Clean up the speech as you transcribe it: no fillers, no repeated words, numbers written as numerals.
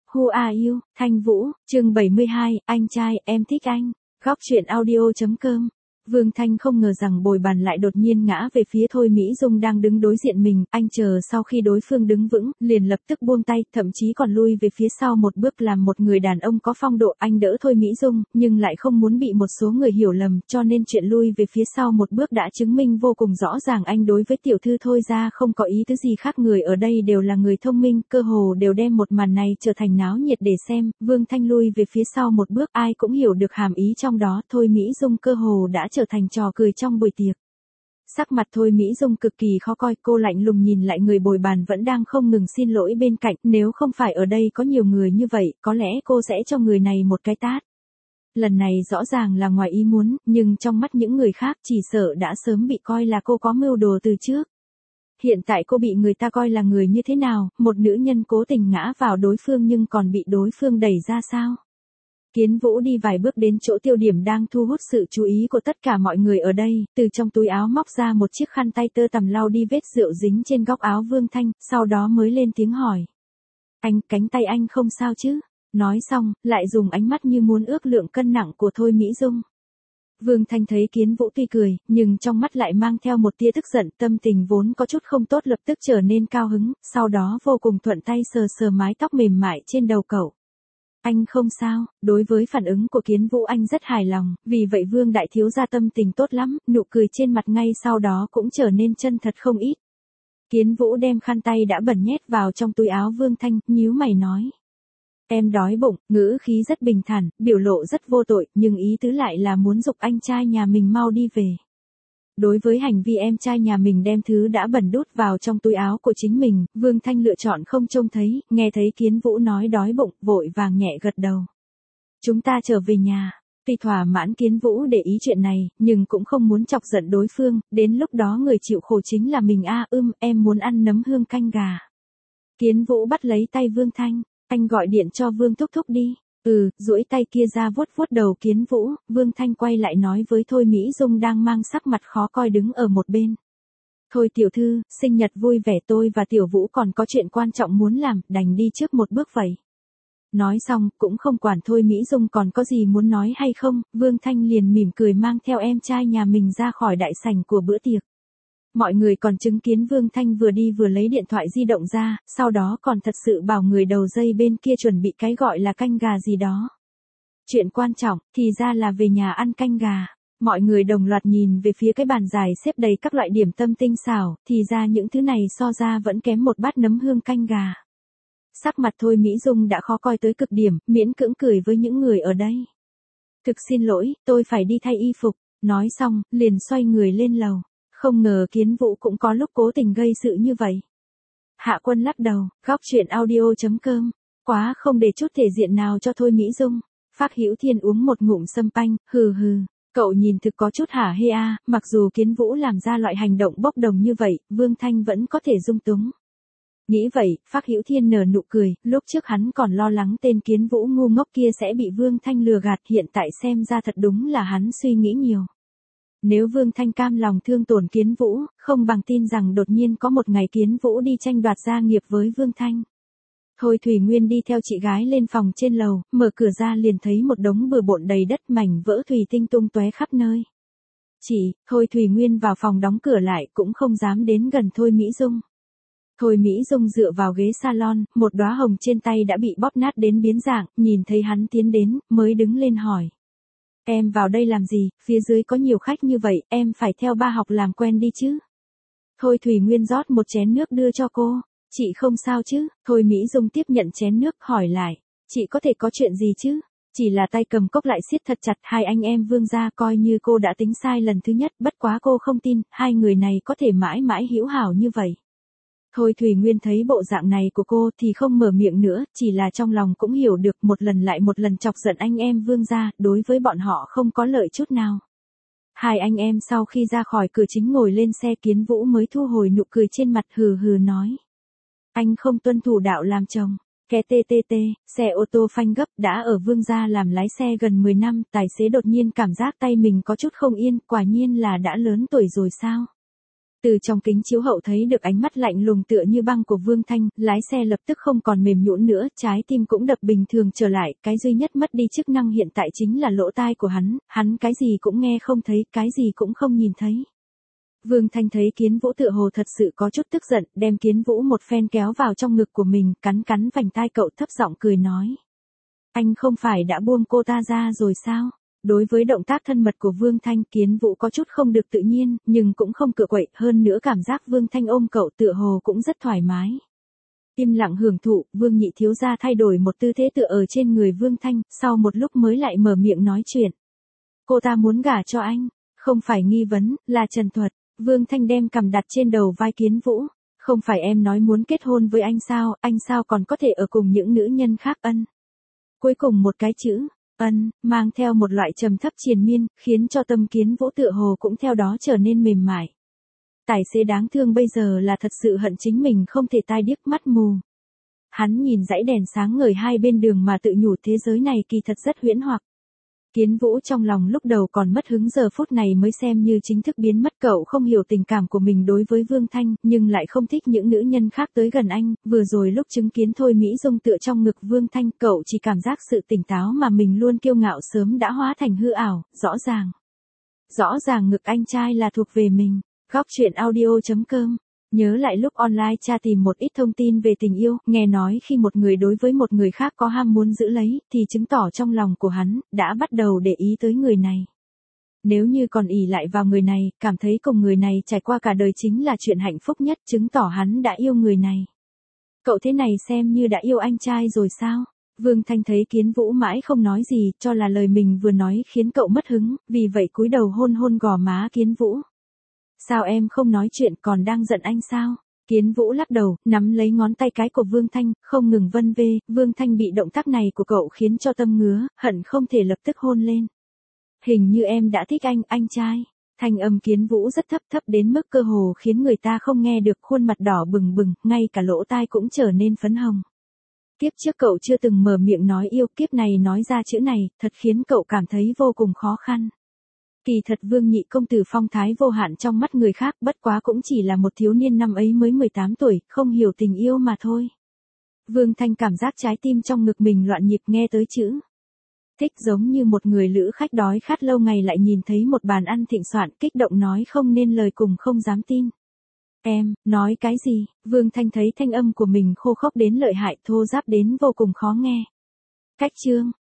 Who are you, Thanh Vũ, chương 72, anh trai, em thích anh. Góc truyện audio.com. Vương Thanh không ngờ rằng bồi bàn lại đột nhiên ngã về phía Thôi Mỹ Dung đang đứng đối diện mình, anh chờ sau khi đối phương đứng vững, liền lập tức buông tay, thậm chí còn lui về phía sau một bước làm một người đàn ông có phong độ. Anh đỡ Thôi Mỹ Dung, nhưng lại không muốn bị một số người hiểu lầm, cho nên chuyện lui về phía sau một bước đã chứng minh vô cùng rõ ràng anh đối với tiểu thư Thôi ra không có ý tứ gì khác. Người ở đây đều là người thông minh, cơ hồ đều đem một màn này trở thành náo nhiệt để xem. Vương Thanh lui về phía sau một bước, ai cũng hiểu được hàm ý trong đó. Thôi Mỹ Dung cơ hồ đã trở thành trò cười trong buổi tiệc. Sắc mặt Thôi Mỹ Dung cực kỳ khó coi, cô lạnh lùng nhìn lại người bồi bàn vẫn đang không ngừng xin lỗi bên cạnh, nếu không phải ở đây có nhiều người như vậy, có lẽ cô sẽ cho người này một cái tát. Lần này rõ ràng là ngoài ý muốn, nhưng trong mắt những người khác chỉ sợ đã sớm bị coi là cô có mưu đồ từ trước. Hiện tại cô bị người ta coi là người như thế nào, một nữ nhân cố tình ngã vào đối phương nhưng còn bị đối phương đẩy ra sao? Kiến Vũ đi vài bước đến chỗ tiêu điểm đang thu hút sự chú ý của tất cả mọi người ở đây, từ trong túi áo móc ra một chiếc khăn tay tơ tằm lau đi vết rượu dính trên góc áo Vương Thanh, sau đó mới lên tiếng hỏi. Anh, cánh tay anh không sao chứ? Nói xong, lại dùng ánh mắt như muốn ước lượng cân nặng của Thôi Mỹ Dung. Vương Thanh thấy Kiến Vũ tuy cười, nhưng trong mắt lại mang theo một tia tức giận, tâm tình vốn có chút không tốt lập tức trở nên cao hứng, sau đó vô cùng thuận tay sờ sờ mái tóc mềm mại trên đầu cậu. Anh không sao, đối với phản ứng của Kiến Vũ anh rất hài lòng, vì vậy Vương đại thiếu gia tâm tình tốt lắm, nụ cười trên mặt ngay sau đó cũng trở nên chân thật không ít. Kiến Vũ đem khăn tay đã bẩn nhét vào trong túi áo Vương Thanh, nhíu mày nói. Em đói bụng, ngữ khí rất bình thản, biểu lộ rất vô tội, nhưng ý tứ lại là muốn giục anh trai nhà mình mau đi về. Đối với hành vi em trai nhà mình đem thứ đã bẩn đút vào trong túi áo của chính mình, Vương Thanh lựa chọn không trông thấy, nghe thấy Kiến Vũ nói đói bụng, vội vàng nhẹ gật đầu. Chúng ta trở về nhà. Tuy thỏa mãn Kiến Vũ để ý chuyện này, nhưng cũng không muốn chọc giận đối phương, đến lúc đó người chịu khổ chính là mình. Em muốn ăn nấm hương canh gà. Kiến Vũ bắt lấy tay Vương Thanh, anh gọi điện cho Vương thúc thúc đi. Duỗi tay kia ra vuốt vuốt đầu Kiến Vũ, Vương Thanh quay lại nói với Thôi Mỹ Dung đang mang sắc mặt khó coi đứng ở một bên. Thôi tiểu thư, sinh nhật vui vẻ, tôi và tiểu Vũ còn có chuyện quan trọng muốn làm, đành đi trước một bước vậy. Nói xong, cũng không quản Thôi Mỹ Dung còn có gì muốn nói hay không, Vương Thanh liền mỉm cười mang theo em trai nhà mình ra khỏi đại sảnh của bữa tiệc. Mọi người còn chứng kiến Vương Thanh vừa đi vừa lấy điện thoại di động ra, sau đó còn thật sự bảo người đầu dây bên kia chuẩn bị cái gọi là canh gà gì đó. Chuyện quan trọng, thì ra là về nhà ăn canh gà. Mọi người đồng loạt nhìn về phía cái bàn dài xếp đầy các loại điểm tâm tinh xảo, thì ra những thứ này so ra vẫn kém một bát nấm hương canh gà. Sắc mặt Thôi Mỹ Dung đã khó coi tới cực điểm, miễn cưỡng cười với những người ở đây. Thực xin lỗi, tôi phải đi thay y phục. Nói xong, liền xoay người lên lầu. Không ngờ Kiến Vũ cũng có lúc cố tình gây sự như vậy. Hạ Quân lắc đầu, góc truyện audio.com. Quá không để chút thể diện nào cho Thôi Mỹ Dung. Phác Hữu Thiên uống một ngụm sâm panh, hừ. Cậu nhìn thực có chút hả hê a, mặc dù Kiến Vũ làm ra loại hành động bốc đồng như vậy, Vương Thanh vẫn có thể dung túng. Nghĩ vậy, Phác Hữu Thiên nở nụ cười, lúc trước hắn còn lo lắng tên Kiến Vũ ngu ngốc kia sẽ bị Vương Thanh lừa gạt, hiện tại xem ra thật đúng là hắn suy nghĩ nhiều. Nếu Vương Thanh cam lòng thương tổn Kiến Vũ, không bằng tin rằng đột nhiên có một ngày Kiến Vũ đi tranh đoạt gia nghiệp với Vương Thanh. Thôi Thủy Nguyên đi theo chị gái lên phòng trên lầu, mở cửa ra liền thấy một đống bừa bộn đầy đất, mảnh vỡ thủy tinh tung tóe khắp nơi. Thôi Thủy Nguyên vào phòng đóng cửa lại cũng không dám đến gần Thôi Mỹ Dung. Thôi Mỹ Dung dựa vào ghế salon, một đóa hồng trên tay đã bị bóp nát đến biến dạng, nhìn thấy hắn tiến đến, mới đứng lên hỏi. Em vào đây làm gì, phía dưới có nhiều khách như vậy, em phải theo ba học làm quen đi chứ. Thôi Thủy Nguyên rót một chén nước đưa cho cô. Chị không sao chứ? Thôi Mỹ Dung tiếp nhận chén nước, hỏi lại. Chị có thể có chuyện gì chứ? Chỉ là tay cầm cốc lại siết thật chặt, hai anh em Vương gia coi như cô đã tính sai lần thứ nhất, bất quá cô không tin, hai người này có thể mãi mãi hữu hảo như vậy. Thôi Thủy Nguyên thấy bộ dạng này của cô thì không mở miệng nữa, chỉ là trong lòng cũng hiểu được một lần lại một lần chọc giận anh em Vương gia, đối với bọn họ không có lợi chút nào. Hai anh em sau khi ra khỏi cửa chính ngồi lên xe, Kiến Vũ mới thu hồi nụ cười trên mặt, hừ nói. Anh không tuân thủ đạo làm chồng. Xe ô tô phanh gấp, đã ở Vương gia làm lái xe gần 10 năm, tài xế đột nhiên cảm giác tay mình có chút không yên, quả nhiên là đã lớn tuổi rồi sao? Từ trong kính chiếu hậu thấy được ánh mắt lạnh lùng tựa như băng của Vương Thanh, lái xe lập tức không còn mềm nhũn nữa, trái tim cũng đập bình thường trở lại, cái duy nhất mất đi chức năng hiện tại chính là lỗ tai của hắn cái gì cũng nghe không thấy, cái gì cũng không nhìn thấy. Vương Thanh thấy Kiến Vũ tựa hồ thật sự có chút tức giận, đem Kiến Vũ một phen kéo vào trong ngực của mình, cắn vành tai cậu thấp giọng cười nói. Anh không phải đã buông cô ta ra rồi sao? Đối với động tác thân mật của Vương Thanh, Kiến Vũ có chút không được tự nhiên, nhưng cũng không cựa quậy, hơn nữa cảm giác Vương Thanh ôm cậu tựa hồ cũng rất thoải mái. Im lặng hưởng thụ, Vương Nhị thiếu gia thay đổi một tư thế tựa ở trên người Vương Thanh, sau một lúc mới lại mở miệng nói chuyện. Cô ta muốn gả cho anh, không phải nghi vấn, là trần thuật. Vương Thanh đem cằm đặt trên đầu vai Kiến Vũ. Không phải em nói muốn kết hôn với anh sao còn có thể ở cùng những nữ nhân khác ân. Cuối cùng một cái chữ, ân, mang theo một loại trầm thấp triền miên, khiến cho tâm Kiến Vũ tựa hồ cũng theo đó trở nên mềm mại. Tài xế đáng thương bây giờ là thật sự hận chính mình không thể tai điếc mắt mù. Hắn nhìn dãy đèn sáng ngời hai bên đường mà tự nhủ thế giới này kỳ thật rất huyễn hoặc. Kiến Vũ trong lòng lúc đầu còn mất hứng, giờ phút này mới xem như chính thức biến mất. Cậu không hiểu tình cảm của mình đối với Vương Thanh, nhưng lại không thích những nữ nhân khác tới gần anh. Vừa rồi lúc chứng kiến Thôi Mỹ Dung tựa trong ngực Vương Thanh, cậu chỉ cảm giác sự tỉnh táo mà mình luôn kiêu ngạo sớm đã hóa thành hư ảo, rõ ràng ngực anh trai là thuộc về mình. Góc truyện audio.com. Nhớ lại lúc online tra tìm một ít thông tin về tình yêu, nghe nói khi một người đối với một người khác có ham muốn giữ lấy, thì chứng tỏ trong lòng của hắn đã bắt đầu để ý tới người này. Nếu như còn ỷ lại vào người này, cảm thấy cùng người này trải qua cả đời chính là chuyện hạnh phúc nhất, chứng tỏ hắn đã yêu người này. Cậu thế này xem như đã yêu anh trai rồi sao? Vương Thanh thấy Kiến Vũ mãi không nói gì, cho là lời mình vừa nói khiến cậu mất hứng, vì vậy cúi đầu hôn gò má Kiến Vũ. Sao em không nói chuyện, còn đang giận anh sao? Kiến Vũ lắc đầu, nắm lấy ngón tay cái của Vương Thanh, không ngừng vân vê. Vương Thanh bị động tác này của cậu khiến cho tâm ngứa, hận không thể lập tức hôn lên. Hình như em đã thích anh trai. Thanh âm Kiến Vũ rất thấp đến mức cơ hồ khiến người ta không nghe được, khuôn mặt đỏ bừng, ngay cả lỗ tai cũng trở nên phấn hồng. Kiếp trước cậu chưa từng mở miệng nói yêu, kiếp này nói ra chữ này, thật khiến cậu cảm thấy vô cùng khó khăn. Kỳ thật Vương Nhị công tử phong thái vô hạn trong mắt người khác, bất quá cũng chỉ là một thiếu niên năm ấy mới 18 tuổi, không hiểu tình yêu mà thôi. Vương Thanh cảm giác trái tim trong ngực mình loạn nhịp, nghe tới chữ thích giống như một người lữ khách đói khát lâu ngày lại nhìn thấy một bàn ăn thịnh soạn, kích động nói không nên lời cùng không dám tin. Em, nói cái gì? Vương Thanh thấy thanh âm của mình khô khốc đến lợi hại, thô ráp đến vô cùng khó nghe. Cách chương.